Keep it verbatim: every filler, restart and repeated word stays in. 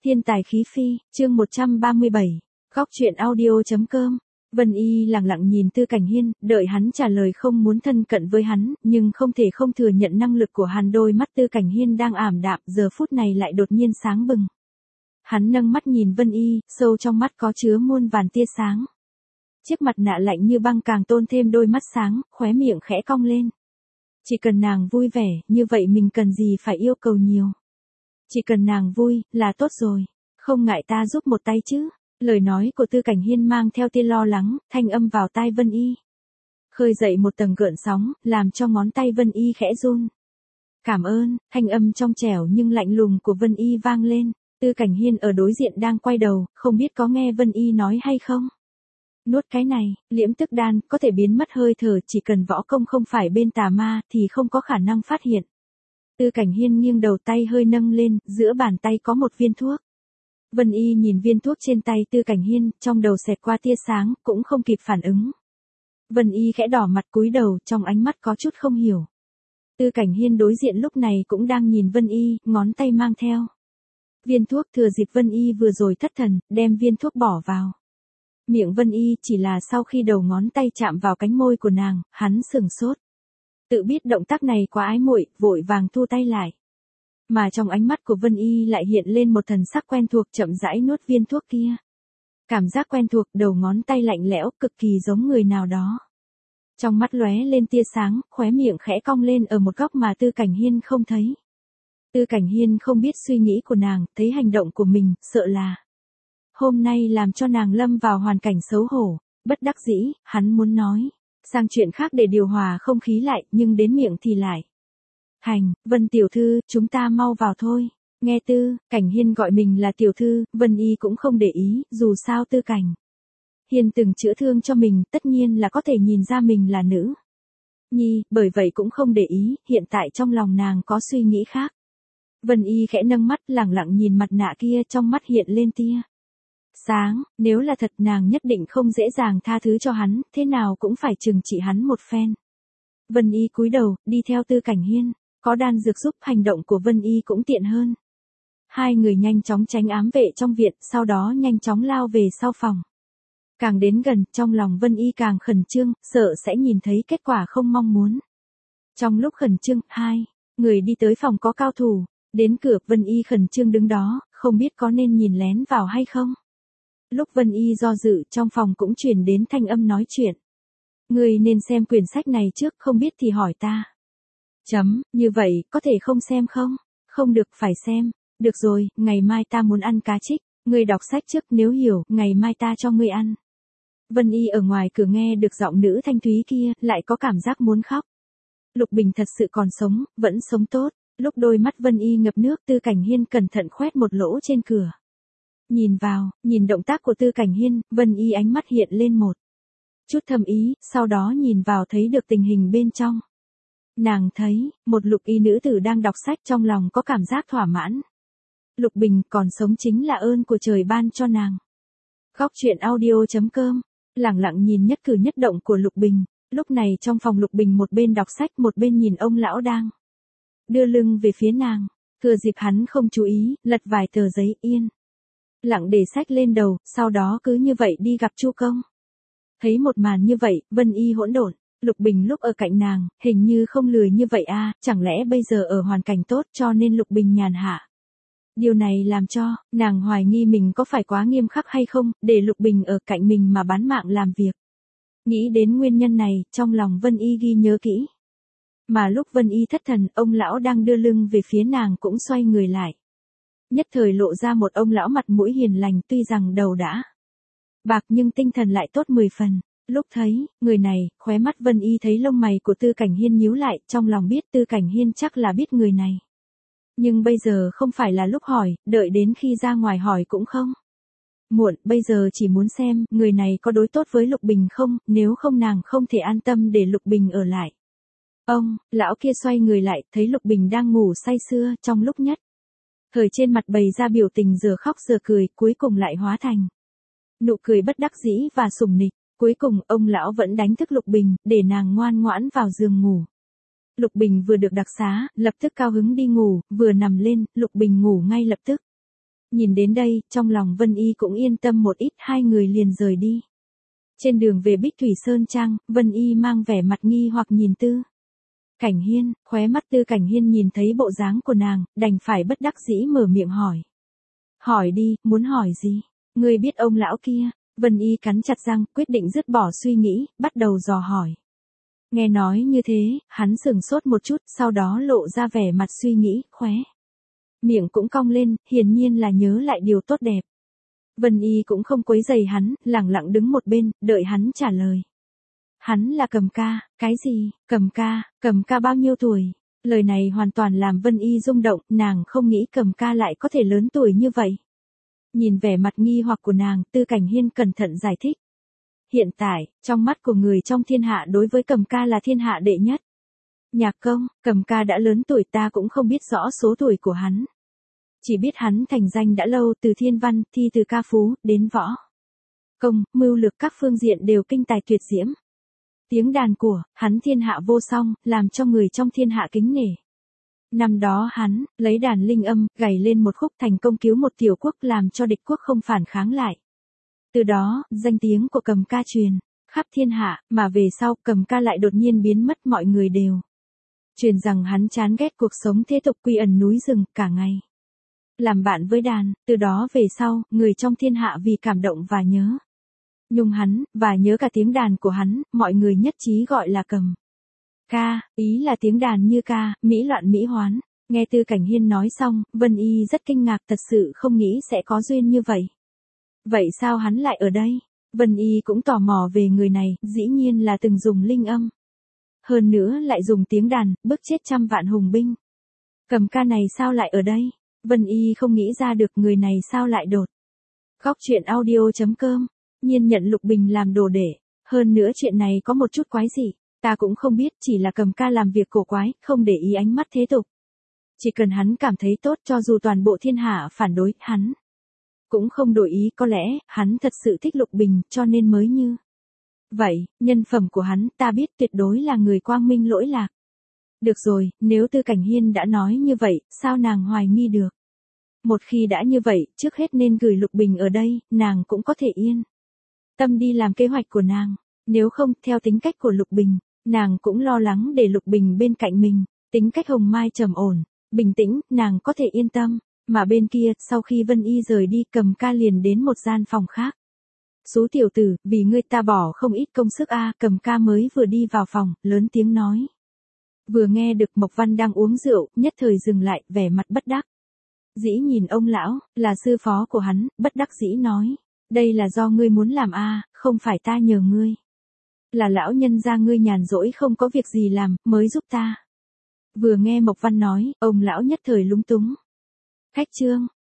Thiên tài khí phi, chương một trăm ba mươi bảy, góc truyện audio.com. Vân Y lặng lặng nhìn Tư Cảnh Hiên, đợi hắn trả lời không muốn thân cận với hắn, nhưng không thể không thừa nhận năng lực của hắn. Đôi mắt Tư Cảnh Hiên đang ảm đạm, giờ phút này lại đột nhiên sáng bừng. Hắn nâng mắt nhìn Vân Y, sâu trong mắt có chứa muôn vàn tia sáng. Chiếc mặt nạ lạnh như băng càng tôn thêm đôi mắt sáng, khóe miệng khẽ cong lên. Chỉ cần nàng vui vẻ, như vậy mình cần gì phải yêu cầu nhiều. Chỉ cần nàng vui, là tốt rồi. Không ngại ta giúp một tay chứ. Lời nói của Tư Cảnh Hiên mang theo tia lo lắng, thanh âm vào tai Vân Y. Khơi dậy một tầng gợn sóng, làm cho ngón tay Vân Y khẽ run. Cảm ơn, thanh âm trong trẻo nhưng lạnh lùng của Vân Y vang lên. Tư Cảnh Hiên ở đối diện đang quay đầu, không biết có nghe Vân Y nói hay không. Nuốt cái này, liễm tức đan, có thể biến mất hơi thở, chỉ cần võ công không phải bên tà ma thì không có khả năng phát hiện. Tư Cảnh Hiên nghiêng đầu, tay hơi nâng lên, giữa bàn tay có một viên thuốc. Vân Y nhìn viên thuốc trên tay Tư Cảnh Hiên, trong đầu xẹt qua tia sáng, cũng không kịp phản ứng. Vân Y khẽ đỏ mặt cúi đầu, trong ánh mắt có chút không hiểu. Tư Cảnh Hiên đối diện lúc này cũng đang nhìn Vân Y, ngón tay mang theo viên thuốc. Thừa dịp Vân Y vừa rồi thất thần, đem viên thuốc bỏ vào miệng Vân Y, chỉ là sau khi đầu ngón tay chạm vào cánh môi của nàng, hắn sửng sốt. Tự biết động tác này quá ái muội, vội vàng thu tay lại. Mà trong ánh mắt của Vân Y lại hiện lên một thần sắc quen thuộc, chậm rãi nuốt viên thuốc kia. Cảm giác quen thuộc, đầu ngón tay lạnh lẽo, cực kỳ giống người nào đó. Trong mắt lóe lên tia sáng, khóe miệng khẽ cong lên ở một góc mà Tư Cảnh Hiên không thấy. Tư Cảnh Hiên không biết suy nghĩ của nàng, thấy hành động của mình, sợ là hôm nay làm cho nàng lâm vào hoàn cảnh xấu hổ. Bất đắc dĩ, hắn muốn nói sang chuyện khác để điều hòa không khí lại, nhưng đến miệng thì lại. Hành, Vân tiểu thư, chúng ta mau vào thôi. Nghe Tư Cảnh Hiên gọi mình là tiểu thư, Vân Y cũng không để ý, dù sao Tư Cảnh Hiên từng chữa thương cho mình, tất nhiên là có thể nhìn ra mình là nữ nhi, bởi vậy cũng không để ý, hiện tại trong lòng nàng có suy nghĩ khác. Vân Y khẽ nâng mắt, lẳng lặng nhìn mặt nạ kia, trong mắt hiện lên tia sáng, nếu là thật nàng nhất định không dễ dàng tha thứ cho hắn, thế nào cũng phải trừng trị hắn một phen. Vân Y cúi đầu, đi theo Tư Cảnh Hiên, có đan dược giúp hành động của Vân Y cũng tiện hơn. Hai người nhanh chóng tránh ám vệ trong viện, sau đó nhanh chóng lao về sau phòng. Càng đến gần, trong lòng Vân Y càng khẩn trương, sợ sẽ nhìn thấy kết quả không mong muốn. Trong lúc khẩn trương, hai người đi tới phòng có cao thủ, đến cửa, Vân Y khẩn trương đứng đó, không biết có nên nhìn lén vào hay không. Lúc Vân Y do dự, trong phòng cũng truyền đến thanh âm nói chuyện. Ngươi nên xem quyển sách này trước, không biết thì hỏi ta. Chấm, như vậy, có thể không xem không? Không được, phải xem. Được rồi, ngày mai ta muốn ăn cá trích, ngươi đọc sách trước, nếu hiểu, ngày mai ta cho ngươi ăn. Vân Y ở ngoài cửa nghe được giọng nữ thanh thúy kia, lại có cảm giác muốn khóc. Lục Bình thật sự còn sống, vẫn sống tốt. Lúc đôi mắt Vân Y ngập nước, Tư Cảnh Hiên cẩn thận khoét một lỗ trên cửa. Nhìn vào, nhìn động tác của Tư Cảnh Hiên, Vân Y ánh mắt hiện lên một chút thâm ý, sau đó nhìn vào thấy được tình hình bên trong. Nàng thấy, một lục y nữ tử đang đọc sách, trong lòng có cảm giác thỏa mãn. Lục Bình còn sống chính là ơn của trời ban cho nàng. Góc truyện audio.com, lẳng lặng nhìn nhất cử nhất động của Lục Bình. Lúc này trong phòng Lục Bình một bên đọc sách, một bên nhìn ông lão đang đưa lưng về phía nàng. Thừa dịp hắn không chú ý, lật vài tờ giấy, yên lặng để sách lên đầu, sau đó cứ như vậy đi gặp Chu Công. Thấy một màn như vậy, Vân Y hỗn độn. Lục Bình lúc ở cạnh nàng, hình như không lười như vậy a, à, chẳng lẽ bây giờ ở hoàn cảnh tốt cho nên Lục Bình nhàn hạ. Điều này làm cho nàng hoài nghi mình có phải quá nghiêm khắc hay không, để Lục Bình ở cạnh mình mà bán mạng làm việc. Nghĩ đến nguyên nhân này, trong lòng Vân Y ghi nhớ kỹ. Mà lúc Vân Y thất thần, ông lão đang đưa lưng về phía nàng cũng xoay người lại. Nhất thời lộ ra một ông lão mặt mũi hiền lành, tuy rằng đầu đã bạc nhưng tinh thần lại tốt mười phần. Lúc thấy người này, khóe mắt Vân Y thấy lông mày của Tư Cảnh Hiên nhíu lại, trong lòng biết Tư Cảnh Hiên chắc là biết người này. Nhưng bây giờ không phải là lúc hỏi, đợi đến khi ra ngoài hỏi cũng không muộn, bây giờ chỉ muốn xem người này có đối tốt với Lục Bình không, nếu không nàng không thể an tâm để Lục Bình ở lại. Ông lão kia xoay người lại, thấy Lục Bình đang ngủ say sưa, trong lúc nhất thời trên mặt bày ra biểu tình giờ khóc giờ cười, cuối cùng lại hóa thành nụ cười bất đắc dĩ và sủng nịch. Cuối cùng, ông lão vẫn đánh thức Lục Bình, để nàng ngoan ngoãn vào giường ngủ. Lục Bình vừa được đặc xá, lập tức cao hứng đi ngủ, vừa nằm lên, Lục Bình ngủ ngay lập tức. Nhìn đến đây, trong lòng Vân Y cũng yên tâm một ít, hai người liền rời đi. Trên đường về Bích Thủy Sơn Trang, Vân Y mang vẻ mặt nghi hoặc nhìn Tư Cảnh Hiên, khóe mắt Tư Cảnh Hiên nhìn thấy bộ dáng của nàng, đành phải bất đắc dĩ mở miệng hỏi. Hỏi đi, muốn hỏi gì? Ngươi biết ông lão kia? Vân Y cắn chặt răng, quyết định dứt bỏ suy nghĩ, bắt đầu dò hỏi. Nghe nói như thế, hắn sửng sốt một chút, sau đó lộ ra vẻ mặt suy nghĩ, khóe miệng cũng cong lên, hiển nhiên là nhớ lại điều tốt đẹp. Vân Y cũng không quấy rầy hắn, lẳng lặng đứng một bên, đợi hắn trả lời. Hắn là Cầm Ca. Cái gì? Cầm Ca? Cầm Ca bao nhiêu tuổi? Lời này hoàn toàn làm Vân Y rung động, nàng không nghĩ Cầm Ca lại có thể lớn tuổi như vậy. Nhìn vẻ mặt nghi hoặc của nàng, Tư Cảnh Hiên cẩn thận giải thích. Hiện tại, trong mắt của người trong thiên hạ đối với Cầm Ca là thiên hạ đệ nhất. Nhạc công, Cầm Ca đã lớn tuổi, ta cũng không biết rõ số tuổi của hắn. Chỉ biết hắn thành danh đã lâu, từ thiên văn, thi từ ca phú, đến võ công, mưu lược các phương diện đều kinh tài tuyệt diễm. Tiếng đàn của hắn thiên hạ vô song, làm cho người trong thiên hạ kính nể. Năm đó hắn, lấy đàn linh âm, gảy lên một khúc, thành công cứu một tiểu quốc, làm cho địch quốc không phản kháng lại. Từ đó, danh tiếng của Cầm Ca truyền khắp thiên hạ, mà về sau, Cầm Ca lại đột nhiên biến mất, mọi người đều truyền rằng hắn chán ghét cuộc sống thế tục, quy ẩn núi rừng, cả ngày làm bạn với đàn. Từ đó về sau, người trong thiên hạ vì cảm động và nhớ nhung hắn, và nhớ cả tiếng đàn của hắn, mọi người nhất trí gọi là Cầm Ca, ý là tiếng đàn như ca, mỹ loạn mỹ hoán. Nghe Tư Cảnh Hiên nói xong, Vân Y rất kinh ngạc, thật sự không nghĩ sẽ có duyên như vậy. Vậy sao hắn lại ở đây? Vân Y cũng tò mò về người này, dĩ nhiên là từng dùng linh âm. Hơn nữa lại dùng tiếng đàn, bức chết trăm vạn hùng binh. Cầm Ca này sao lại ở đây? Vân Y không nghĩ ra được người này sao lại đột. Góc truyện audio chấm com, nhiên nhận Lục Bình làm đồ để. Hơn nữa chuyện này có một chút quái dị, ta cũng không biết, chỉ là Cầm Ca làm việc cổ quái, không để ý ánh mắt thế tục. Chỉ cần hắn cảm thấy tốt, cho dù toàn bộ thiên hạ phản đối, hắn cũng không đổi ý, có lẽ, hắn thật sự thích Lục Bình, cho nên mới như vậy. Nhân phẩm của hắn, ta biết tuyệt đối là người quang minh lỗi lạc. Được rồi, nếu Tư Cảnh Hiên đã nói như vậy, sao nàng hoài nghi được? Một khi đã như vậy, trước hết nên gửi Lục Bình ở đây, nàng cũng có thể yên tâm đi làm kế hoạch của nàng. Nếu không, theo tính cách của Lục Bình, nàng cũng lo lắng để Lục Bình bên cạnh mình. Tính cách Hồng Mai trầm ổn, bình tĩnh, nàng có thể yên tâm. Mà bên kia, sau khi Vân Y rời đi, Cầm Ca liền đến một gian phòng khác. Sú tiểu tử, vì ngươi ta bỏ không ít công sức a. Cầm Ca mới vừa đi vào phòng, lớn tiếng nói. Vừa nghe được Mộc Văn đang uống rượu, nhất thời dừng lại, vẻ mặt bất đắc dĩ nhìn ông lão, là sư phó của hắn, bất đắc dĩ nói. Đây là do ngươi muốn làm a, không phải ta nhờ ngươi. Là lão nhân gia ngươi nhàn rỗi không có việc gì làm, mới giúp ta. Vừa nghe Mộc Văn nói, ông lão nhất thời lúng túng. Khách trương,